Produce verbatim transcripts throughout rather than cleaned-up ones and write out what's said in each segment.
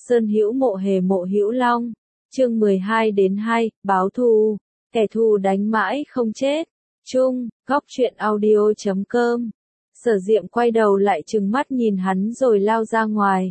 Sơn Hữu Mộ Hề Mộ Hữu Long, chương mười hai đến hai, báo thù, kẻ thù đánh mãi không chết. Chung, góc truyện audio chấm com. Sở Diệm quay đầu lại trừng mắt nhìn hắn rồi lao ra ngoài.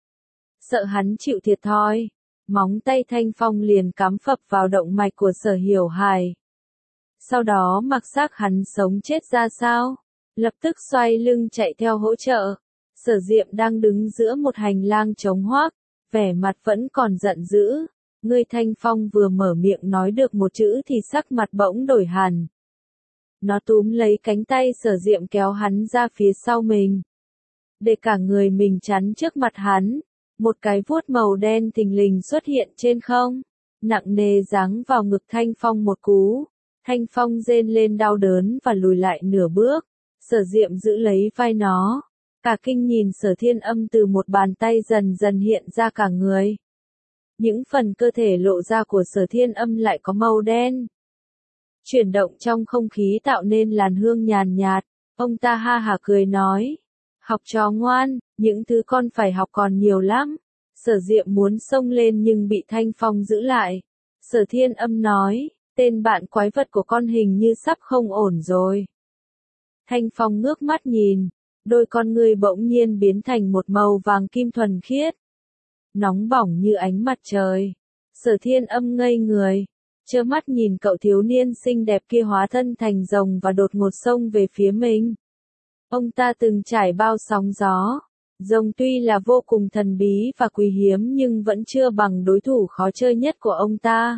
Sợ hắn chịu thiệt thòi, móng tay Thanh Phong liền cắm phập vào động mạch của Sở Hiểu Hải. Sau đó mặc xác hắn sống chết ra sao, lập tức xoay lưng chạy theo hỗ trợ. Sở Diệm đang đứng giữa một hành lang trống hoác, vẻ mặt vẫn còn giận dữ. Ngươi Thanh Phong vừa mở miệng nói được một chữ thì sắc mặt bỗng đổi hẳn. Nó túm lấy cánh tay Sở Diệm kéo hắn ra phía sau mình, để cả người mình chắn trước mặt hắn. Một cái vuốt màu đen thình lình xuất hiện trên không, nặng nề giáng vào ngực Thanh Phong một cú. Thanh Phong rên lên đau đớn và lùi lại nửa bước. Sở Diệm giữ lấy vai nó, cả kinh nhìn Sở Thiên Âm từ một bàn tay dần dần hiện ra cả người. Những phần cơ thể lộ ra của Sở Thiên Âm lại có màu đen, chuyển động trong không khí tạo nên làn hương nhàn nhạt. Ông ta ha hả cười nói, học trò ngoan, những thứ con phải học còn nhiều lắm. Sở Diệm muốn xông lên nhưng bị Thanh Phong giữ lại. Sở Thiên Âm nói, tên bạn quái vật của con hình như sắp không ổn rồi. Thanh Phong ngước mắt nhìn, đôi con ngươi bỗng nhiên biến thành một màu vàng kim thuần khiết, nóng bỏng như ánh mặt trời. Sở Thiên Âm ngây người, trơ mắt nhìn cậu thiếu niên xinh đẹp kia hóa thân thành rồng và đột ngột xông về phía mình. Ông ta từng trải bao sóng gió, rồng tuy là vô cùng thần bí và quý hiếm nhưng vẫn chưa bằng đối thủ khó chơi nhất của ông ta.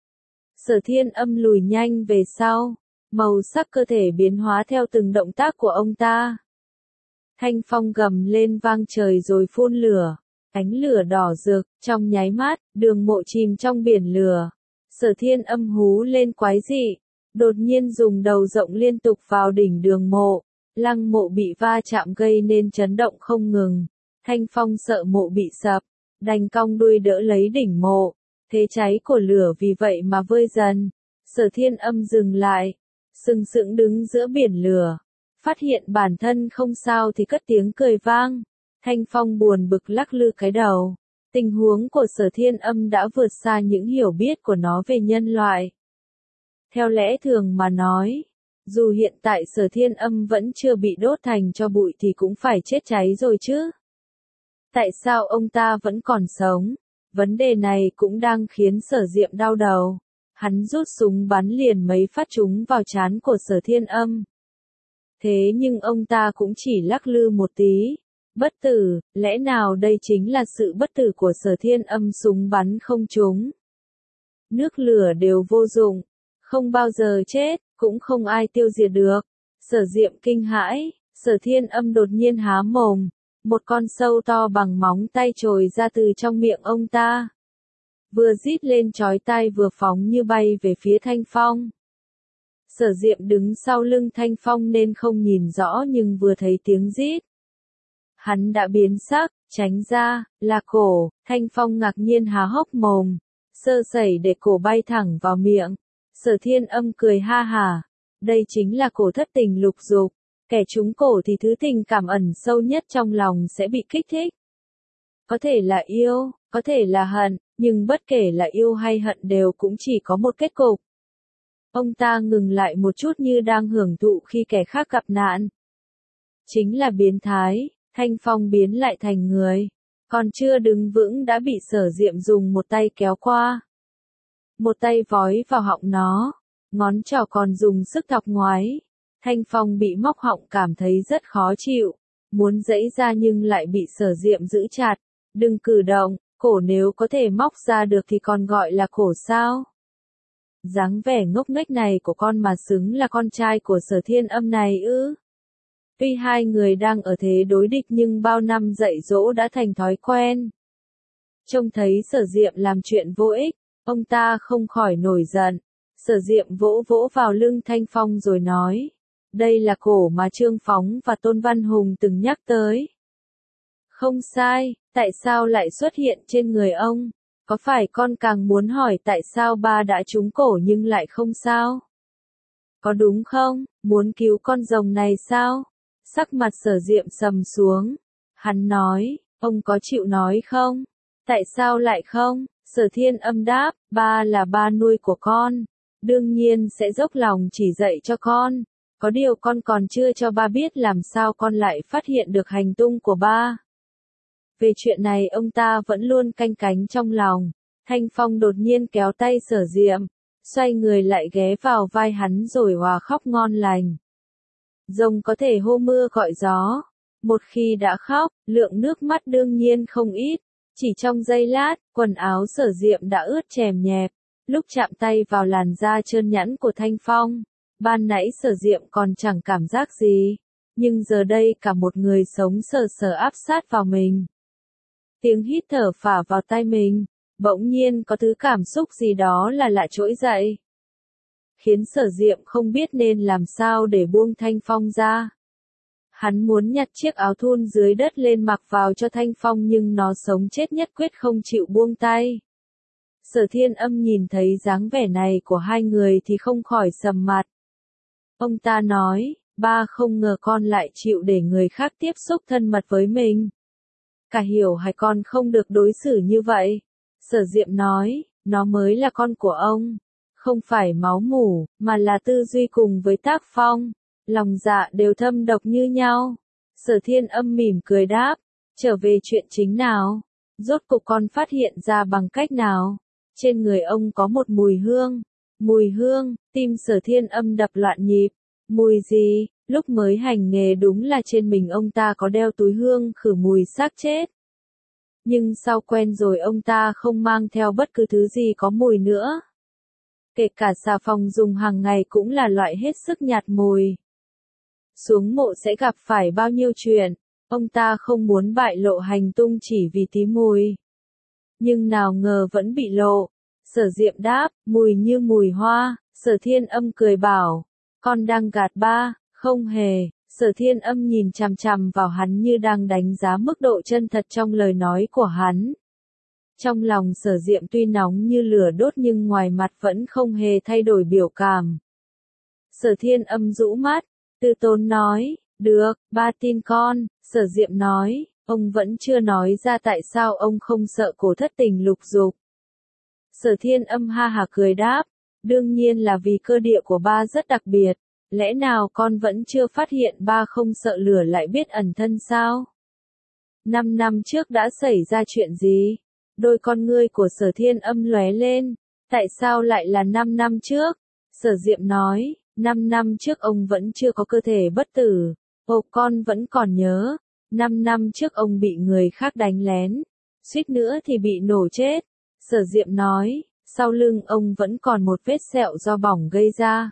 Sở Thiên Âm lùi nhanh về sau, màu sắc cơ thể biến hóa theo từng động tác của ông ta. Thanh Phong gầm lên vang trời rồi phun lửa, ánh lửa đỏ rực, trong nháy mắt, Đường Mộ chìm trong biển lửa. Sở Thiên Âm hú lên quái dị, đột nhiên dùng đầu rộng liên tục vào đỉnh Đường Mộ. Lăng Mộ bị va chạm gây nên chấn động không ngừng. Thanh Phong sợ mộ bị sập, đành cong đuôi đỡ lấy đỉnh mộ. Thế cháy của lửa vì vậy mà vơi dần. Sở Thiên Âm dừng lại, sừng sững đứng giữa biển lửa, phát hiện bản thân không sao thì cất tiếng cười vang. Thanh Phong buồn bực lắc lư cái đầu. Tình huống của Sở Thiên Âm đã vượt xa những hiểu biết của nó về nhân loại. Theo lẽ thường mà nói, dù hiện tại Sở Thiên Âm vẫn chưa bị đốt thành tro bụi thì cũng phải chết cháy rồi chứ. Tại sao ông ta vẫn còn sống? Vấn đề này cũng đang khiến Sở Diệm đau đầu. Hắn rút súng bắn liền mấy phát trúng vào trán của Sở Thiên Âm. Thế nhưng ông ta cũng chỉ lắc lư một tí. Bất tử, lẽ nào đây chính là sự bất tử của Sở Thiên Âm? Súng bắn không trúng, nước lửa đều vô dụng, không bao giờ chết, cũng không ai tiêu diệt được. Sở Diệm kinh hãi, Sở Thiên Âm đột nhiên há mồm, một con sâu to bằng móng tay trồi ra từ trong miệng ông ta. Vừa rít lên chói tai vừa phóng như bay về phía Thanh Phong. Sở Diệm đứng sau lưng Thanh Phong nên không nhìn rõ nhưng vừa thấy tiếng rít, hắn đã biến sắc, tránh ra, là cổ. Thanh Phong ngạc nhiên há hốc mồm, sơ sẩy để cổ bay thẳng vào miệng. Sở Thiên Âm cười ha hả, đây chính là cổ thất tình lục dục, kẻ trúng cổ thì thứ tình cảm ẩn sâu nhất trong lòng sẽ bị kích thích. Có thể là yêu, có thể là hận, nhưng bất kể là yêu hay hận đều cũng chỉ có một kết cục. Ông ta ngừng lại một chút như đang hưởng thụ khi kẻ khác gặp nạn. Chính là biến thái. Thanh Phong biến lại thành người, còn chưa đứng vững đã bị Sở Diệm dùng một tay kéo qua. Một tay vói vào họng nó, ngón trỏ còn dùng sức thọc ngoái. Thanh Phong bị móc họng cảm thấy rất khó chịu, muốn giãy ra nhưng lại bị Sở Diệm giữ chặt. Đừng cử động, cổ nếu có thể móc ra được thì còn gọi là cổ sao? Dáng vẻ ngốc nghếch này của con mà xứng là con trai của Sở Thiên Âm này ư? Tuy hai người đang ở thế đối địch nhưng bao năm dạy dỗ đã thành thói quen. Trông thấy Sở Diệm làm chuyện vô ích, ông ta không khỏi nổi giận. Sở Diệm vỗ vỗ vào lưng Thanh Phong rồi nói, đây là cổ mà Trương Phóng và Tôn Văn Hùng từng nhắc tới. Không sai, tại sao lại xuất hiện trên người ông? Có phải con càng muốn hỏi tại sao ba đã trúng cổ nhưng lại không sao? Có đúng không? Muốn cứu con rồng này sao? Sắc mặt Sở Diệm sầm xuống. Hắn nói, ông có chịu nói không? Tại sao lại không? Sở Thiên Âm đáp, ba là ba nuôi của con, đương nhiên sẽ dốc lòng chỉ dạy cho con. Có điều con còn chưa cho ba biết làm sao con lại phát hiện được hành tung của ba. Về chuyện này ông ta vẫn luôn canh cánh trong lòng. Thanh Phong đột nhiên kéo tay Sở Diệm, xoay người lại ghé vào vai hắn rồi hòa khóc ngon lành. Rồng có thể hô mưa gọi gió. Một khi đã khóc, lượng nước mắt đương nhiên không ít. Chỉ trong giây lát, quần áo Sở Diệm đã ướt chèm nhẹp. Lúc chạm tay vào làn da trơn nhẵn của Thanh Phong, ban nãy Sở Diệm còn chẳng cảm giác gì. Nhưng giờ đây cả một người sống sờ sờ áp sát vào mình. Tiếng hít thở phả vào tai mình, bỗng nhiên có thứ cảm xúc gì đó là lạ trỗi dậy. Khiến Sở Diệm không biết nên làm sao để buông Thanh Phong ra. Hắn muốn nhặt chiếc áo thun dưới đất lên mặc vào cho Thanh Phong nhưng nó sống chết nhất quyết không chịu buông tay. Sở Thiên Âm nhìn thấy dáng vẻ này của hai người thì không khỏi sầm mặt. Ông ta nói, ba không ngờ con lại chịu để người khác tiếp xúc thân mật với mình. Cả hiểu hay con không được đối xử như vậy. Sở Diệm nói, nó mới là con của ông. Không phải máu mủ, mà là tư duy cùng với tác phong. Lòng dạ đều thâm độc như nhau. Sở Thiên Âm mỉm cười đáp, trở về chuyện chính nào. Rốt cục con phát hiện ra bằng cách nào. Trên người ông có một mùi hương. Mùi hương, tim Sở Thiên Âm đập loạn nhịp. Mùi gì? Lúc mới hành nghề đúng là trên mình ông ta có đeo túi hương khử mùi xác chết. Nhưng sau quen rồi ông ta không mang theo bất cứ thứ gì có mùi nữa. Kể cả xà phòng dùng hàng ngày cũng là loại hết sức nhạt mùi. Xuống mộ sẽ gặp phải bao nhiêu chuyện, ông ta không muốn bại lộ hành tung chỉ vì tí mùi. Nhưng nào ngờ vẫn bị lộ. Sở Diệm đáp, mùi như mùi hoa. Sở Thiên Âm cười bảo, con đang gạt ba. Không hề. Sở Thiên Âm nhìn chằm chằm vào hắn như đang đánh giá mức độ chân thật trong lời nói của hắn. Trong lòng Sở Diệm tuy nóng như lửa đốt nhưng ngoài mặt vẫn không hề thay đổi biểu cảm. Sở Thiên Âm rũ mắt, từ tốn nói, được, ba tin con. Sở Diệm nói, ông vẫn chưa nói ra tại sao ông không sợ cổ thất tình lục dục. Sở Thiên Âm ha hả cười đáp, đương nhiên là vì cơ địa của ba rất đặc biệt. Lẽ nào con vẫn chưa phát hiện ba không sợ lửa lại biết ẩn thân sao? Năm năm trước đã xảy ra chuyện gì? Đôi con ngươi của Sở Thiên Âm lóe lên. Tại sao lại là năm năm trước? Sở Diệm nói, năm năm trước ông vẫn chưa có cơ thể bất tử. Ồ, con vẫn còn nhớ. Năm năm trước ông bị người khác đánh lén. Suýt nữa thì bị nổ chết. Sở Diệm nói, sau lưng ông vẫn còn một vết sẹo do bỏng gây ra.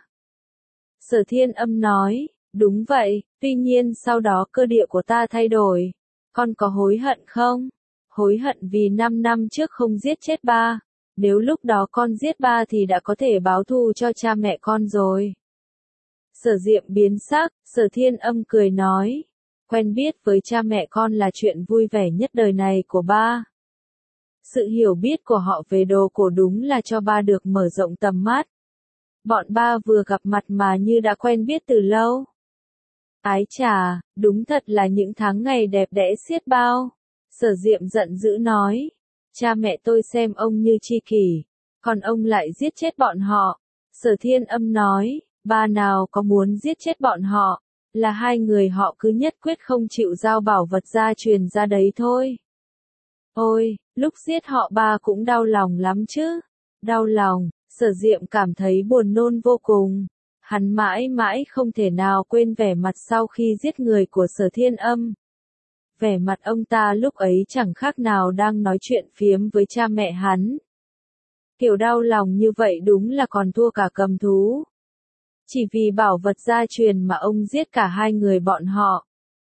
Sở Thiên Âm nói, đúng vậy, tuy nhiên sau đó cơ địa của ta thay đổi. Con có hối hận không? Hối hận vì năm năm trước không giết chết ba. Nếu lúc đó con giết ba thì đã có thể báo thù cho cha mẹ con rồi. Sở Diệm biến sắc, Sở Thiên Âm cười nói, quen biết với cha mẹ con là chuyện vui vẻ nhất đời này của ba. Sự hiểu biết của họ về đồ cổ đúng là cho ba được mở rộng tầm mắt. Bọn ba vừa gặp mặt mà như đã quen biết từ lâu. Ái chà, đúng thật là những tháng ngày đẹp đẽ xiết bao. Sở Diệm giận dữ nói, cha mẹ tôi xem ông như tri kỷ, còn ông lại giết chết bọn họ. Sở Thiên Âm nói, ba nào có muốn giết chết bọn họ, là hai người họ cứ nhất quyết không chịu giao bảo vật gia truyền ra đấy thôi. Ôi, lúc giết họ ba cũng đau lòng lắm chứ. Đau lòng. Sở Diệm cảm thấy buồn nôn vô cùng. Hắn mãi mãi không thể nào quên vẻ mặt sau khi giết người của Sở Thiên Âm. Vẻ mặt ông ta lúc ấy chẳng khác nào đang nói chuyện phiếm với cha mẹ hắn. Kiểu đau lòng như vậy đúng là còn thua cả cầm thú. Chỉ vì bảo vật gia truyền mà ông giết cả hai người bọn họ.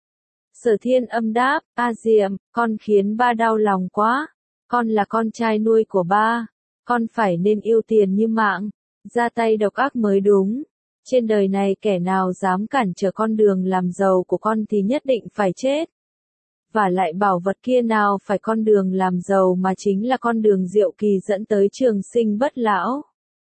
Sở Thiên Âm đáp, A Diệm, con khiến ba đau lòng quá. Con là con trai nuôi của ba. Con phải nên yêu tiền như mạng, ra tay độc ác mới đúng. Trên đời này kẻ nào dám cản trở con đường làm giàu của con thì nhất định phải chết. Và lại bảo vật kia nào phải con đường làm giàu mà chính là con đường diệu kỳ dẫn tới trường sinh bất lão.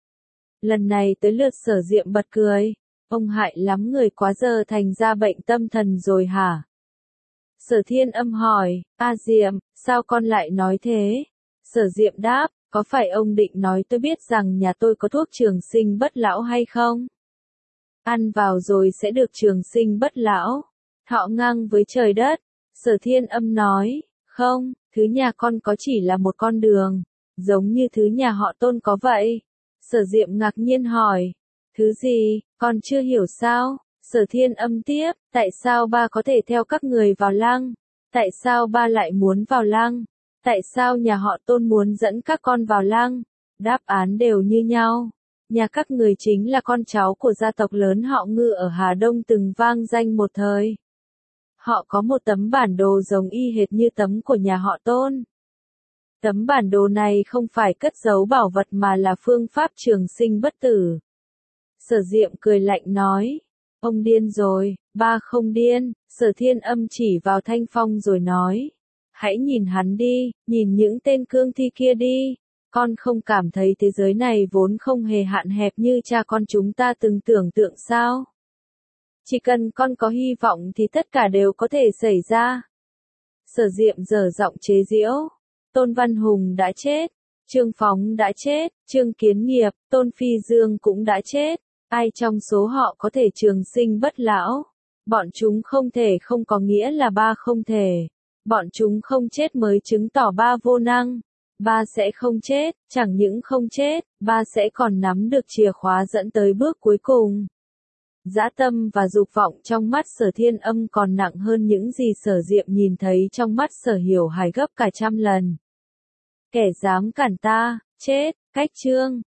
Lần này tới lượt Sở Diệm bật cười. Ông hại lắm người quá giờ thành ra bệnh tâm thần rồi hả? Sở Thiên Âm hỏi, A Diệm, sao con lại nói thế? Sở Diệm đáp, có phải ông định nói tôi biết rằng nhà tôi có thuốc trường sinh bất lão hay không? Ăn vào rồi sẽ được trường sinh bất lão, thọ ngang với trời đất. Sở Thiên Âm nói, không, thứ nhà con có chỉ là một con đường, giống như thứ nhà họ Tôn có vậy. Sở Diệm ngạc nhiên hỏi, thứ gì, con chưa hiểu sao? Sở Thiên Âm tiếp, tại sao ba có thể theo các người vào lăng? Tại sao ba lại muốn vào lăng? Tại sao nhà họ Tôn muốn dẫn các con vào lăng? Đáp án đều như nhau. Nhà các người chính là con cháu của gia tộc lớn họ Ngư ở Hà Đông từng vang danh một thời. Họ có một tấm bản đồ giống y hệt như tấm của nhà họ Tôn. Tấm bản đồ này không phải cất giấu bảo vật mà là phương pháp trường sinh bất tử. Sở Diệm cười lạnh nói, ông điên rồi. Ba không điên. Sở Thiên Âm chỉ vào Thanh Phong rồi nói, hãy nhìn hắn đi, nhìn những tên cương thi kia đi. Con không cảm thấy thế giới này vốn không hề hạn hẹp như cha con chúng ta từng tưởng tượng sao? Chỉ cần con có hy vọng thì tất cả đều có thể xảy ra. Sở Diệm dở giọng chế giễu. Tôn Văn Hùng đã chết, Trương Phóng đã chết, Trương Kiến Nghiệp, Tôn Phi Dương cũng đã chết. Ai trong số họ có thể trường sinh bất lão? Bọn chúng không thể không có nghĩa là ba không thể. Bọn chúng không chết mới chứng tỏ ba vô năng. Ba sẽ không chết, chẳng những không chết, ba sẽ còn nắm được chìa khóa dẫn tới bước cuối cùng. Dã tâm và dục vọng trong mắt Sở Thiên Âm còn nặng hơn những gì Sở Diệm nhìn thấy trong mắt Sở Hiểu Hải gấp cả trăm lần. Kẻ dám cản ta, chết, cách chương.